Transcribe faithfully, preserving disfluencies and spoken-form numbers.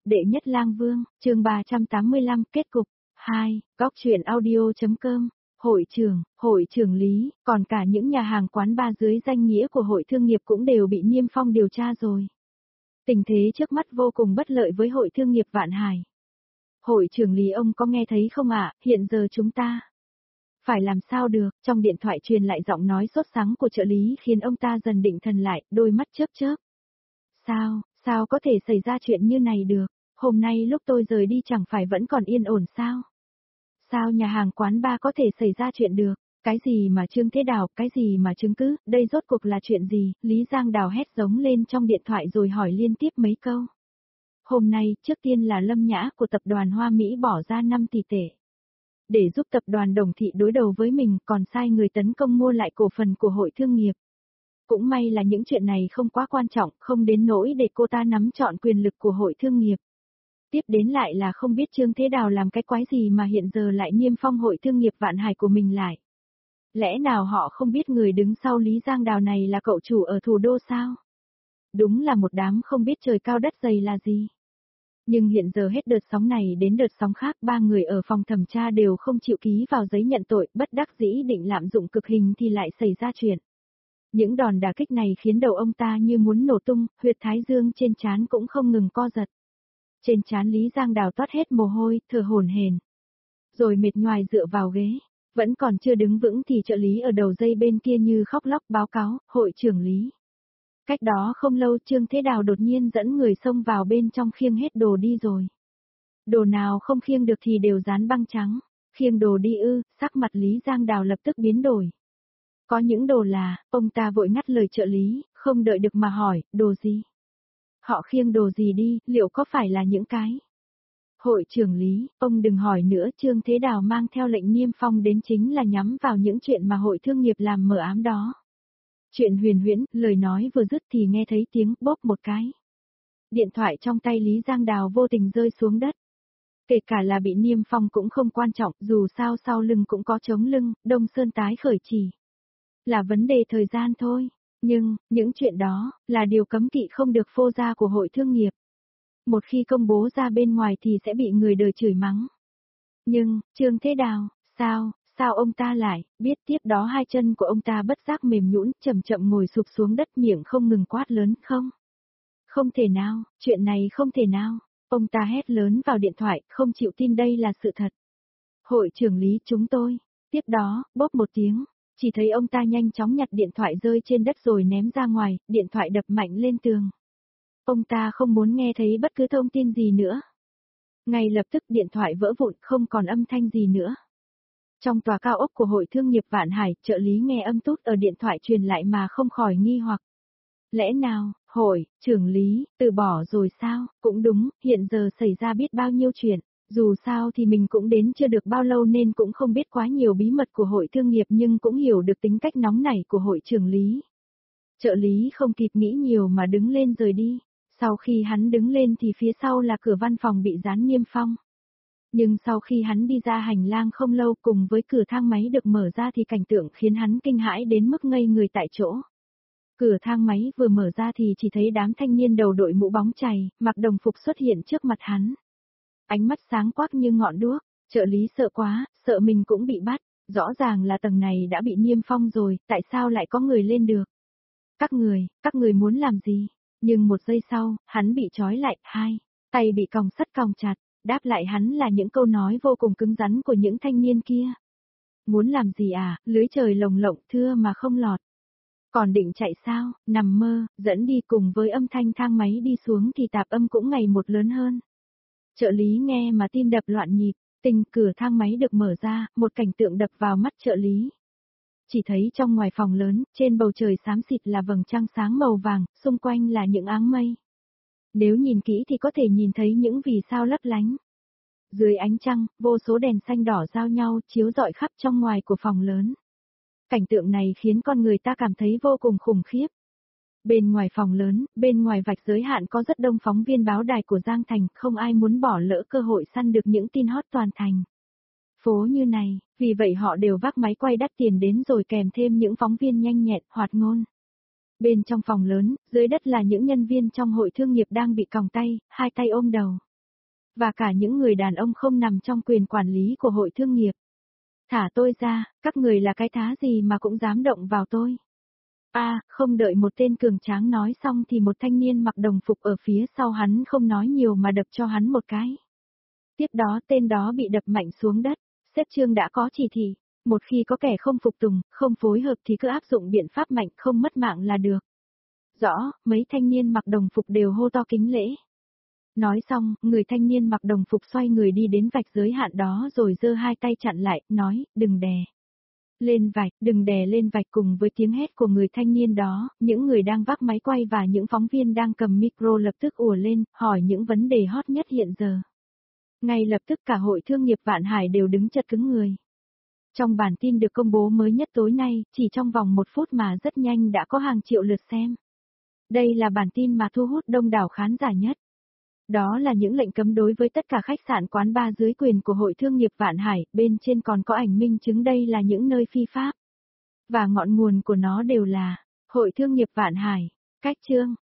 Đệ nhất lang vương, chương ba trăm tám mươi lăm, kết cục. hai. Góc truyện audio.com. Hội trưởng, hội trưởng Lý, còn cả những nhà hàng quán bar dưới danh nghĩa của hội thương nghiệp cũng đều bị Niêm Phong điều tra rồi. Tình thế trước mắt vô cùng bất lợi với hội thương nghiệp Vạn Hải. Hội trưởng Lý, ông có nghe thấy không ạ? Hiện giờ chúng ta phải làm sao được? Trong điện thoại truyền lại giọng nói sốt sắng của trợ lý khiến ông ta dần định thần lại, đôi mắt chớp chớp. Sao, sao có thể xảy ra chuyện như này được? Hôm nay lúc tôi rời đi chẳng phải vẫn còn yên ổn sao? Sao nhà hàng quán bar có thể xảy ra chuyện được? Cái gì mà Trương Thế Đào, cái gì mà chứng cứ, đây rốt cuộc là chuyện gì? Lý Giang Đào hét giống lên trong điện thoại rồi hỏi liên tiếp mấy câu. Hôm nay, trước tiên là Lâm Nhã của tập đoàn Hoa Mỹ bỏ ra năm tỷ tệ. Để giúp tập đoàn Đồng Thị đối đầu với mình, còn sai người tấn công mua lại cổ phần của hội thương nghiệp. Cũng may là những chuyện này không quá quan trọng, không đến nỗi để cô ta nắm trọn quyền lực của hội thương nghiệp. Tiếp đến lại là không biết Trương Thế Đào làm cái quái gì mà hiện giờ lại niêm phong hội thương nghiệp Vạn Hải của mình lại. Lẽ nào họ không biết người đứng sau Lý Giang Đào này là cậu chủ ở thủ đô sao? Đúng là một đám không biết trời cao đất dày là gì. Nhưng hiện giờ hết đợt sóng này đến đợt sóng khác, ba người ở phòng thẩm tra đều không chịu ký vào giấy nhận tội, bất đắc dĩ định lạm dụng cực hình thì lại xảy ra chuyện. Những đòn đả kích này khiến đầu ông ta như muốn nổ tung, huyệt thái dương trên trán cũng không ngừng co giật. Trên trán Lý Giang Đào toát hết mồ hôi, thở hổn hển. Rồi mệt nhoài dựa vào ghế, vẫn còn chưa đứng vững thì trợ lý ở đầu dây bên kia như khóc lóc báo cáo, hội trưởng Lý. Cách đó không lâu Trương Thế Đào đột nhiên dẫn người xông vào bên trong khiêng hết đồ đi rồi. Đồ nào không khiêng được thì đều dán băng trắng, khiêng đồ đi ư, sắc mặt Lý Giang Đào lập tức biến đổi. Có những đồ là, ông ta vội ngắt lời trợ lý, không đợi được mà hỏi, đồ gì? Họ khiêng đồ gì đi, liệu có phải là những cái? Hội trưởng Lý, ông đừng hỏi nữa, Trương Thế Đào mang theo lệnh niêm phong đến chính là nhắm vào những chuyện mà hội thương nghiệp làm mờ ám đó. Chuyện huyền huyễn, lời nói vừa dứt thì nghe thấy tiếng bóp một cái. Điện thoại trong tay Lý Giang Đào vô tình rơi xuống đất. Kể cả là bị niêm phong cũng không quan trọng, dù sao sau lưng cũng có chống lưng, Đông Sơn tái khởi chỉ. Là vấn đề thời gian thôi. Nhưng, những chuyện đó, là điều cấm kỵ không được phô ra của hội thương nghiệp. Một khi công bố ra bên ngoài thì sẽ bị người đời chửi mắng. Nhưng, Trương Thế Đào, sao, sao ông ta lại, biết tiếp đó hai chân của ông ta bất giác mềm nhũn, chậm chậm ngồi sụp xuống đất, miệng không ngừng quát lớn, không. Không thể nào, chuyện này không thể nào. Ông ta hét lớn vào điện thoại, không chịu tin đây là sự thật. Hội trưởng Lý, chúng tôi. Tiếp đó, bóp một tiếng. Chỉ thấy ông ta nhanh chóng nhặt điện thoại rơi trên đất rồi ném ra ngoài, điện thoại đập mạnh lên tường. Ông ta không muốn nghe thấy bất cứ thông tin gì nữa. Ngay lập tức điện thoại vỡ vụn, không còn âm thanh gì nữa. Trong tòa cao ốc của hội thương nghiệp Vạn Hải, trợ lý nghe âm tút ở điện thoại truyền lại mà không khỏi nghi hoặc. Lẽ nào, hội, trưởng Lý, từ bỏ rồi sao? Cũng đúng, hiện giờ xảy ra biết bao nhiêu chuyện. Dù sao thì mình cũng đến chưa được bao lâu nên cũng không biết quá nhiều bí mật của hội thương nghiệp, nhưng cũng hiểu được tính cách nóng nảy của hội trưởng Lý. Trợ lý không kịp nghĩ nhiều mà đứng lên rời đi. Sau khi hắn đứng lên thì phía sau là cửa văn phòng bị dán niêm phong. Nhưng sau khi hắn đi ra hành lang không lâu cùng với cửa thang máy được mở ra thì cảnh tượng khiến hắn kinh hãi đến mức ngây người tại chỗ. Cửa thang máy vừa mở ra thì chỉ thấy đám thanh niên đầu đội mũ bóng chày, mặc đồng phục xuất hiện trước mặt hắn. Ánh mắt sáng quắc như ngọn đuốc, trợ lý sợ quá, sợ mình cũng bị bắt, rõ ràng là tầng này đã bị niêm phong rồi, tại sao lại có người lên được? Các người, các người muốn làm gì? Nhưng một giây sau, hắn bị trói lại, hai, tay bị còng sắt còng chặt, đáp lại hắn là những câu nói vô cùng cứng rắn của những thanh niên kia. Muốn làm gì à, lưới trời lồng lộng thưa mà không lọt. Còn định chạy sao, nằm mơ, dẫn đi cùng với âm thanh thang máy đi xuống thì tạp âm cũng ngày một lớn hơn. Trợ lý nghe mà tim đập loạn nhịp, tình cửa thang máy được mở ra, một cảnh tượng đập vào mắt trợ lý. Chỉ thấy trong ngoài phòng lớn, trên bầu trời xám xịt là vầng trăng sáng màu vàng, xung quanh là những áng mây. Nếu nhìn kỹ thì có thể nhìn thấy những vì sao lấp lánh. Dưới ánh trăng, vô số đèn xanh đỏ giao nhau chiếu rọi khắp trong ngoài của phòng lớn. Cảnh tượng này khiến con người ta cảm thấy vô cùng khủng khiếp. Bên ngoài phòng lớn, bên ngoài vạch giới hạn có rất đông phóng viên báo đài của Giang Thành, không ai muốn bỏ lỡ cơ hội săn được những tin hot toàn thành. Phố như này, vì vậy họ đều vác máy quay đắt tiền đến rồi kèm thêm những phóng viên nhanh nhẹn, hoạt ngôn. Bên trong phòng lớn, dưới đất là những nhân viên trong hội thương nghiệp đang bị còng tay, hai tay ôm đầu. Và cả những người đàn ông không nằm trong quyền quản lý của hội thương nghiệp. Thả tôi ra, các người là cái thá gì mà cũng dám động vào tôi. A, à, không đợi một tên cường tráng nói xong thì một thanh niên mặc đồng phục ở phía sau hắn không nói nhiều mà đập cho hắn một cái. Tiếp đó tên đó bị đập mạnh xuống đất. Sếp Trương đã có chỉ thị, một khi có kẻ không phục tùng, không phối hợp thì cứ áp dụng biện pháp mạnh không mất mạng là được. Rõ, mấy thanh niên mặc đồng phục đều hô to kính lễ. Nói xong, người thanh niên mặc đồng phục xoay người đi đến vạch giới hạn đó rồi giơ hai tay chặn lại, nói, đừng đè. Lên vạch, đừng đè lên vạch cùng với tiếng hét của người thanh niên đó, những người đang vác máy quay và những phóng viên đang cầm micro lập tức ùa lên, hỏi những vấn đề hot nhất hiện giờ. Ngay lập tức cả hội thương nghiệp Vạn Hải đều đứng chật cứng người. Trong bản tin được công bố mới nhất tối nay, chỉ trong vòng một phút mà rất nhanh đã có hàng triệu lượt xem. Đây là bản tin mà thu hút đông đảo khán giả nhất. Đó là những lệnh cấm đối với tất cả khách sạn quán bar dưới quyền của Hội Thương nghiệp Vạn Hải, bên trên còn có ảnh minh chứng đây là những nơi phi pháp. Và ngọn nguồn của nó đều là Hội Thương nghiệp Vạn Hải. Cách chương